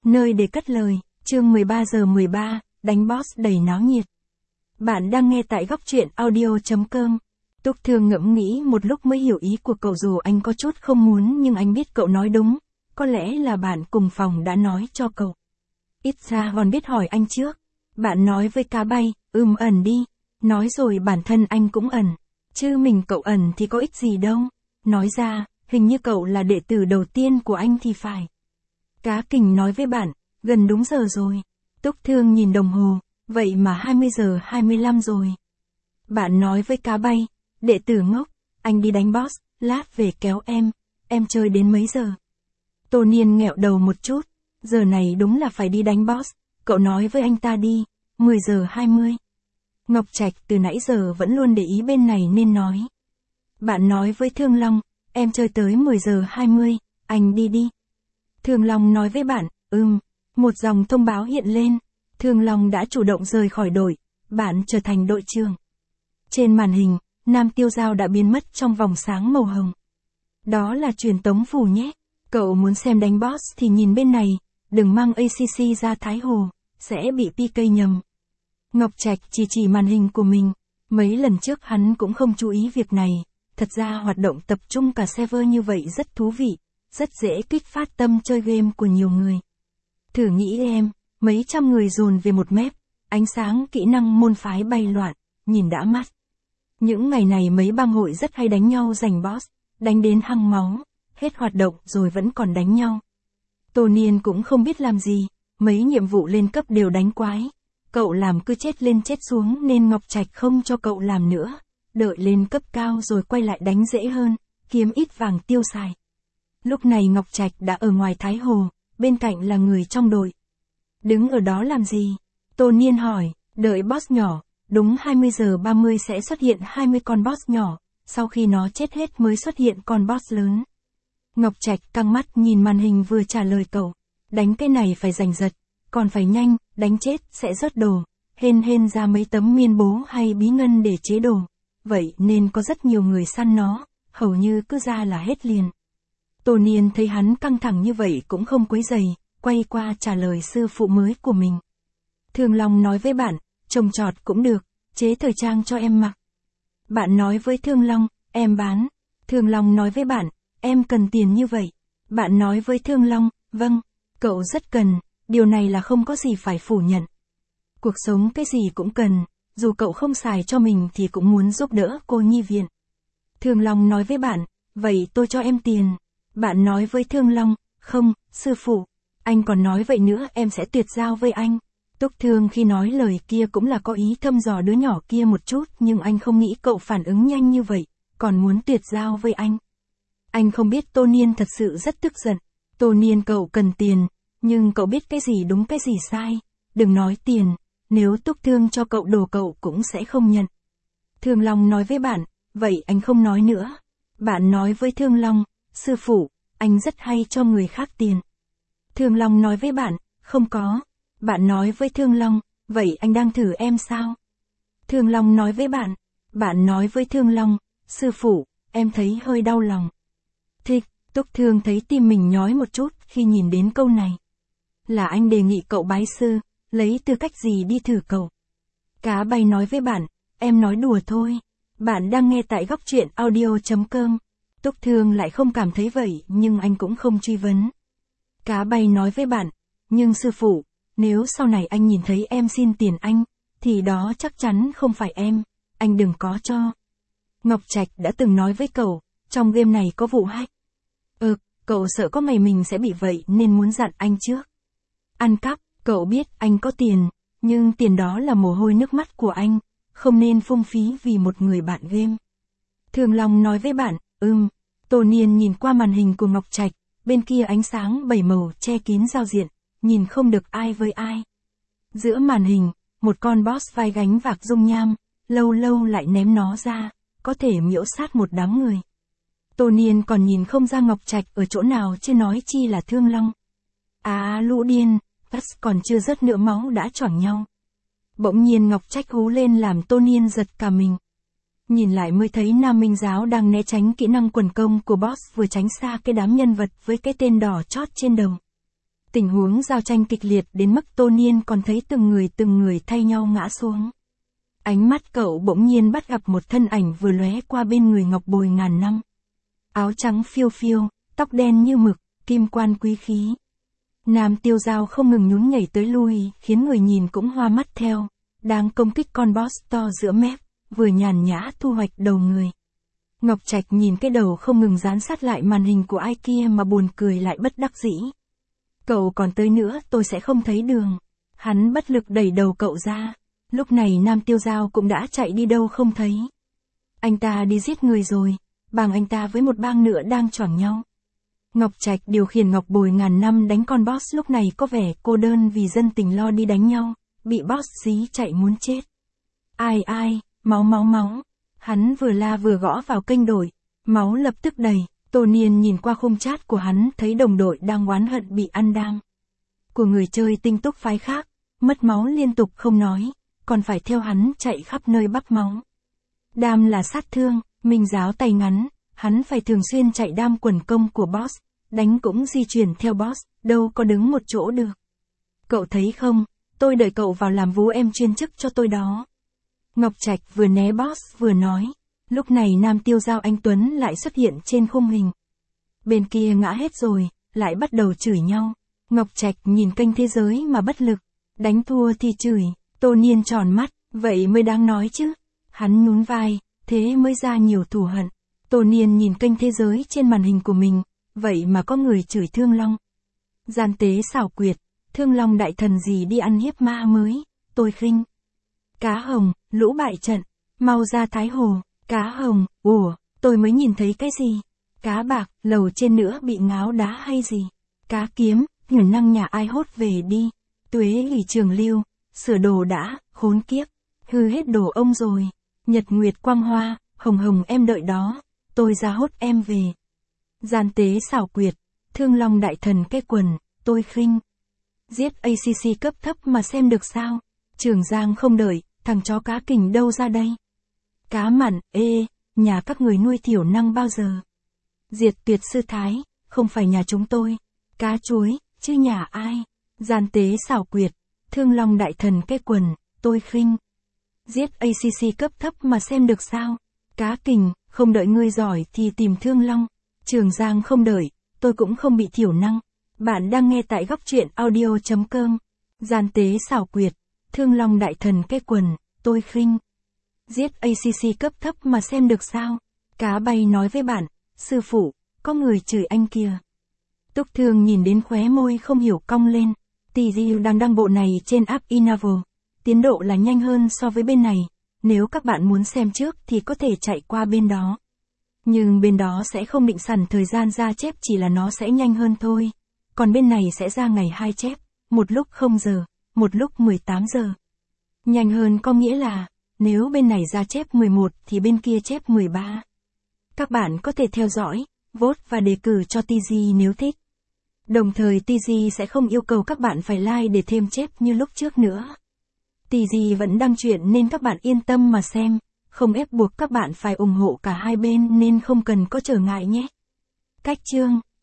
Nơi để cất lời, chương 13:13, đánh boss đầy náo nhiệt. Bạn đang nghe tại góc truyện audio.com. Túc Thương ngẫm nghĩ một lúc mới hiểu ý của cậu, dù anh có chút không muốn nhưng anh biết cậu nói đúng. Có lẽ là bạn cùng phòng đã nói cho cậu. Ít ra còn biết hỏi anh trước. Bạn nói với cá bay, ẩn đi. Nói rồi bản thân anh cũng ẩn. Chứ mình cậu ẩn thì có ích gì đâu. Nói ra, hình như cậu là đệ tử đầu tiên của anh thì phải. Cá Kình nói với bạn, gần đúng giờ rồi. Túc Thương nhìn đồng hồ, vậy mà 20:25 rồi. Bạn nói với cá bay, đệ tử ngốc, anh đi đánh boss, lát về kéo em chơi đến mấy giờ? Tô Niên nghẹo đầu một chút, giờ này đúng là phải đi đánh boss, cậu nói với anh ta đi, 10:20. Ngọc Trạch từ nãy giờ vẫn luôn để ý bên này nên nói. Bạn nói với Thương Long, em chơi tới 10:20, anh đi đi. Thương Long nói với bạn, một dòng thông báo hiện lên. Thương Long đã chủ động rời khỏi đội, bạn trở thành đội trưởng. Trên màn hình, Nam Tiêu Giao đã biến mất trong vòng sáng màu hồng. Đó là truyền tống phù nhé. Cậu muốn xem đánh boss thì nhìn bên này, đừng mang ACC ra Thái Hồ, sẽ bị PK nhầm. Ngọc Trạch chỉ màn hình của mình. Mấy lần trước hắn cũng không chú ý việc này. Thật ra hoạt động tập trung cả server như vậy rất thú vị, rất dễ kích phát tâm chơi game của nhiều người. Thử nghĩ em, mấy trăm người dồn về một map, ánh sáng kỹ năng môn phái bay loạn, nhìn đã mắt. Những ngày này mấy bang hội rất hay đánh nhau giành boss, đánh đến hăng máu, hết hoạt động rồi vẫn còn đánh nhau. Tô Niên cũng không biết làm gì, mấy nhiệm vụ lên cấp đều đánh quái. Cậu làm cứ chết lên chết xuống nên Ngọc Trạch không cho cậu làm nữa, đợi lên cấp cao rồi quay lại đánh dễ hơn, kiếm ít vàng tiêu xài. Lúc này Ngọc Trạch đã ở ngoài Thái Hồ, bên cạnh là người trong đội. Đứng ở đó làm gì? Tô Niên hỏi, đợi boss nhỏ, đúng 20:30 sẽ xuất hiện 20 con boss nhỏ, sau khi nó chết hết mới xuất hiện con boss lớn. Ngọc Trạch căng mắt nhìn màn hình vừa trả lời cậu, đánh cái này phải giành giật, còn phải nhanh, đánh chết sẽ rớt đồ, hên ra mấy tấm miên bố hay bí ngân để chế đồ, vậy nên có rất nhiều người săn nó, hầu như cứ ra là hết liền. Tô Niên thấy hắn căng thẳng như vậy cũng không quấy rầy, quay qua trả lời sư phụ mới của mình. Thương Long nói với bạn, trồng trọt cũng được, chế thời trang cho em mặc. Bạn nói với Thương Long, em bán. Thương Long nói với bạn, em cần tiền như vậy. Bạn nói với Thương Long, vâng, cậu rất cần, điều này là không có gì phải phủ nhận. Cuộc sống cái gì cũng cần, dù cậu không xài cho mình thì cũng muốn giúp đỡ cô nhi viện. Thương Long nói với bạn, vậy tôi cho em tiền. Bạn nói với Thương Long, không, sư phụ, anh còn nói vậy nữa em sẽ tuyệt giao với anh. Túc Thương khi nói lời kia cũng là có ý thăm dò đứa nhỏ kia một chút, nhưng anh không nghĩ cậu phản ứng nhanh như vậy, còn muốn tuyệt giao với anh. Anh không biết Tô Niên thật sự rất tức giận. Tô Niên cậu cần tiền, nhưng cậu biết cái gì đúng cái gì sai. Đừng nói tiền, nếu Túc Thương cho cậu đồ cậu cũng sẽ không nhận. Thương Long nói với bạn, vậy anh không nói nữa. Bạn nói với Thương Long, sư phụ, anh rất hay cho người khác tiền. Thương Long nói với bạn, không có. Bạn nói với Thương Long, vậy anh đang thử em sao? Thương Long nói với bạn nói với Thương Long, sư phụ, em thấy hơi đau lòng. Thích, Túc Thương thấy tim mình nhói một chút khi nhìn đến câu này. Là anh đề nghị cậu bái sư, lấy tư cách gì đi thử cậu? Cá bay nói với bạn, em nói đùa thôi. Bạn đang nghe tại góc truyện audio.com. Túc Thương lại không cảm thấy vậy nhưng anh cũng không truy vấn. Cá bay nói với bạn, nhưng sư phụ, nếu sau này anh nhìn thấy em xin tiền anh, thì đó chắc chắn không phải em, anh đừng có cho. Ngọc Trạch đã từng nói với cậu, trong game này có vụ hack. Cậu sợ có ngày mình sẽ bị vậy nên muốn dặn anh trước. Ăn cắp, cậu biết anh có tiền, nhưng tiền đó là mồ hôi nước mắt của anh, không nên phung phí vì một người bạn game. Thương Long nói với bạn, Tô Niên nhìn qua màn hình của Ngọc Trạch, bên kia ánh sáng bảy màu che kín giao diện, nhìn không được ai với ai. Giữa màn hình, một con boss vai gánh vác dung nham, lâu lâu lại ném nó ra, có thể miễu sát một đám người. Tô Niên còn nhìn không ra Ngọc Trạch ở chỗ nào chứ nói chi là Thương Long. Lũ điên, còn chưa rớt nữa máu đã choảng nhau. Bỗng nhiên Ngọc Trạch hú lên làm Tô Niên giật cả mình. Nhìn lại mới thấy Nam Minh Giáo đang né tránh kỹ năng quần công của boss vừa tránh xa cái đám nhân vật với cái tên đỏ chót trên đầu. Tình huống giao tranh kịch liệt đến mức Tô Niên còn thấy từng người thay nhau ngã xuống. Ánh mắt cậu bỗng nhiên bắt gặp một thân ảnh vừa lóe qua bên người ngọc bồi ngàn năm. Áo trắng phiêu phiêu, tóc đen như mực, kim quan quý khí. Nam Tiêu Dao không ngừng nhún nhảy tới lui, khiến người nhìn cũng hoa mắt theo. Đang công kích con boss to giữa mép, vừa nhàn nhã thu hoạch đầu người. Ngọc Trạch nhìn cái đầu không ngừng dán sát lại màn hình của ai kia mà buồn cười lại bất đắc dĩ. Cậu còn tới nữa tôi sẽ không thấy đường. Hắn bất lực đẩy đầu cậu ra. Lúc này Nam Tiêu Dao cũng đã chạy đi đâu không thấy. Anh ta đi giết người rồi, bang anh ta với một bang nữa đang choảng nhau. Ngọc Trạch điều khiển ngọc bồi ngàn năm đánh con boss lúc này có vẻ cô đơn vì dân tình lo đi đánh nhau, bị boss dí chạy muốn chết. Ai, máu. Hắn vừa la vừa gõ vào kênh đổi, máu lập tức đầy. Tô Niên nhìn qua khung chat của hắn thấy đồng đội đang oán hận bị ăn đam của người chơi tinh túc phái khác, mất máu liên tục không nói, còn phải theo hắn chạy khắp nơi bắp máu. Đam là sát thương, minh giáo tay ngắn, hắn phải thường xuyên chạy đam quần công của boss, đánh cũng di chuyển theo boss, đâu có đứng một chỗ được. Cậu thấy không, tôi đợi cậu vào làm vú em chuyên chức cho tôi đó. Ngọc Trạch vừa né boss vừa nói. Lúc này Nam Tiêu Dao anh Tuấn lại xuất hiện trên khung hình. Bên kia ngã hết rồi, lại bắt đầu chửi nhau. Ngọc Trạch nhìn kênh thế giới mà bất lực. Đánh thua thì chửi, Tô Niên tròn mắt, vậy mới đáng nói chứ. Hắn nhún vai, thế mới ra nhiều thù hận. Tô Niên nhìn kênh thế giới trên màn hình của mình, vậy mà có người chửi Thương Long. Gian tế xảo quyệt, Thương Long đại thần gì đi ăn hiếp ma mới, tôi khinh. Cá hồng, lũ bại trận, mau ra Thái Hồ. Cá hồng, ủa, tôi mới nhìn thấy cái gì? Cá bạc, lầu trên nữa bị ngáo đá hay gì? Cá kiếm, ngửa năng nhà ai hốt về đi. Tuế lì trường lưu, sửa đồ đã, khốn kiếp. Hư hết đồ ông rồi. Nhật nguyệt quang hoa, hồng em đợi đó. Tôi ra hốt em về. Gian tế xảo quyệt, Thương Long đại thần cái quần, tôi khinh. Giết ACC cấp thấp mà xem được sao? Trường Giang không đợi, thằng chó cá kình đâu ra đây? Cá mặn, nhà các người nuôi thiểu năng bao giờ? Diệt tuyệt sư thái, không phải nhà chúng tôi. Cá chuối, chứ nhà ai? Gian tế xảo quyệt, Thương Long đại thần cái quần, tôi khinh. Giết ACC cấp thấp mà xem được sao? Cá kình, không đợi ngươi giỏi thì tìm Thương Long. Trường Giang không đợi, tôi cũng không bị thiểu năng. Bạn đang nghe tại góc truyện audio.com. Gian tế xảo quyệt, Thương Long đại thần cái quần, tôi khinh. Giết ACC cấp thấp mà xem được sao? Cá bay nói với bạn, sư phụ, có người chửi anh kìa. Túc Thương nhìn đến khóe môi không hiểu cong lên. TGU đang đăng bộ này trên app Inavel. Tiến độ là nhanh hơn so với bên này. Nếu các bạn muốn xem trước thì có thể chạy qua bên đó. Nhưng bên đó sẽ không định sẵn thời gian ra chép, chỉ là nó sẽ nhanh hơn thôi. Còn bên này sẽ ra ngày 2 chép, một lúc 0 giờ, một lúc 18 giờ. Nhanh hơn có nghĩa là, nếu bên này ra chép 11 thì bên kia chép 13. Các bạn có thể theo dõi, vote và đề cử cho TG nếu thích. Đồng thời TG sẽ không yêu cầu các bạn phải like để thêm chép như lúc trước nữa. TG vẫn đăng truyện nên các bạn yên tâm mà xem, không ép buộc các bạn phải ủng hộ cả hai bên nên không cần có trở ngại nhé. Cách chương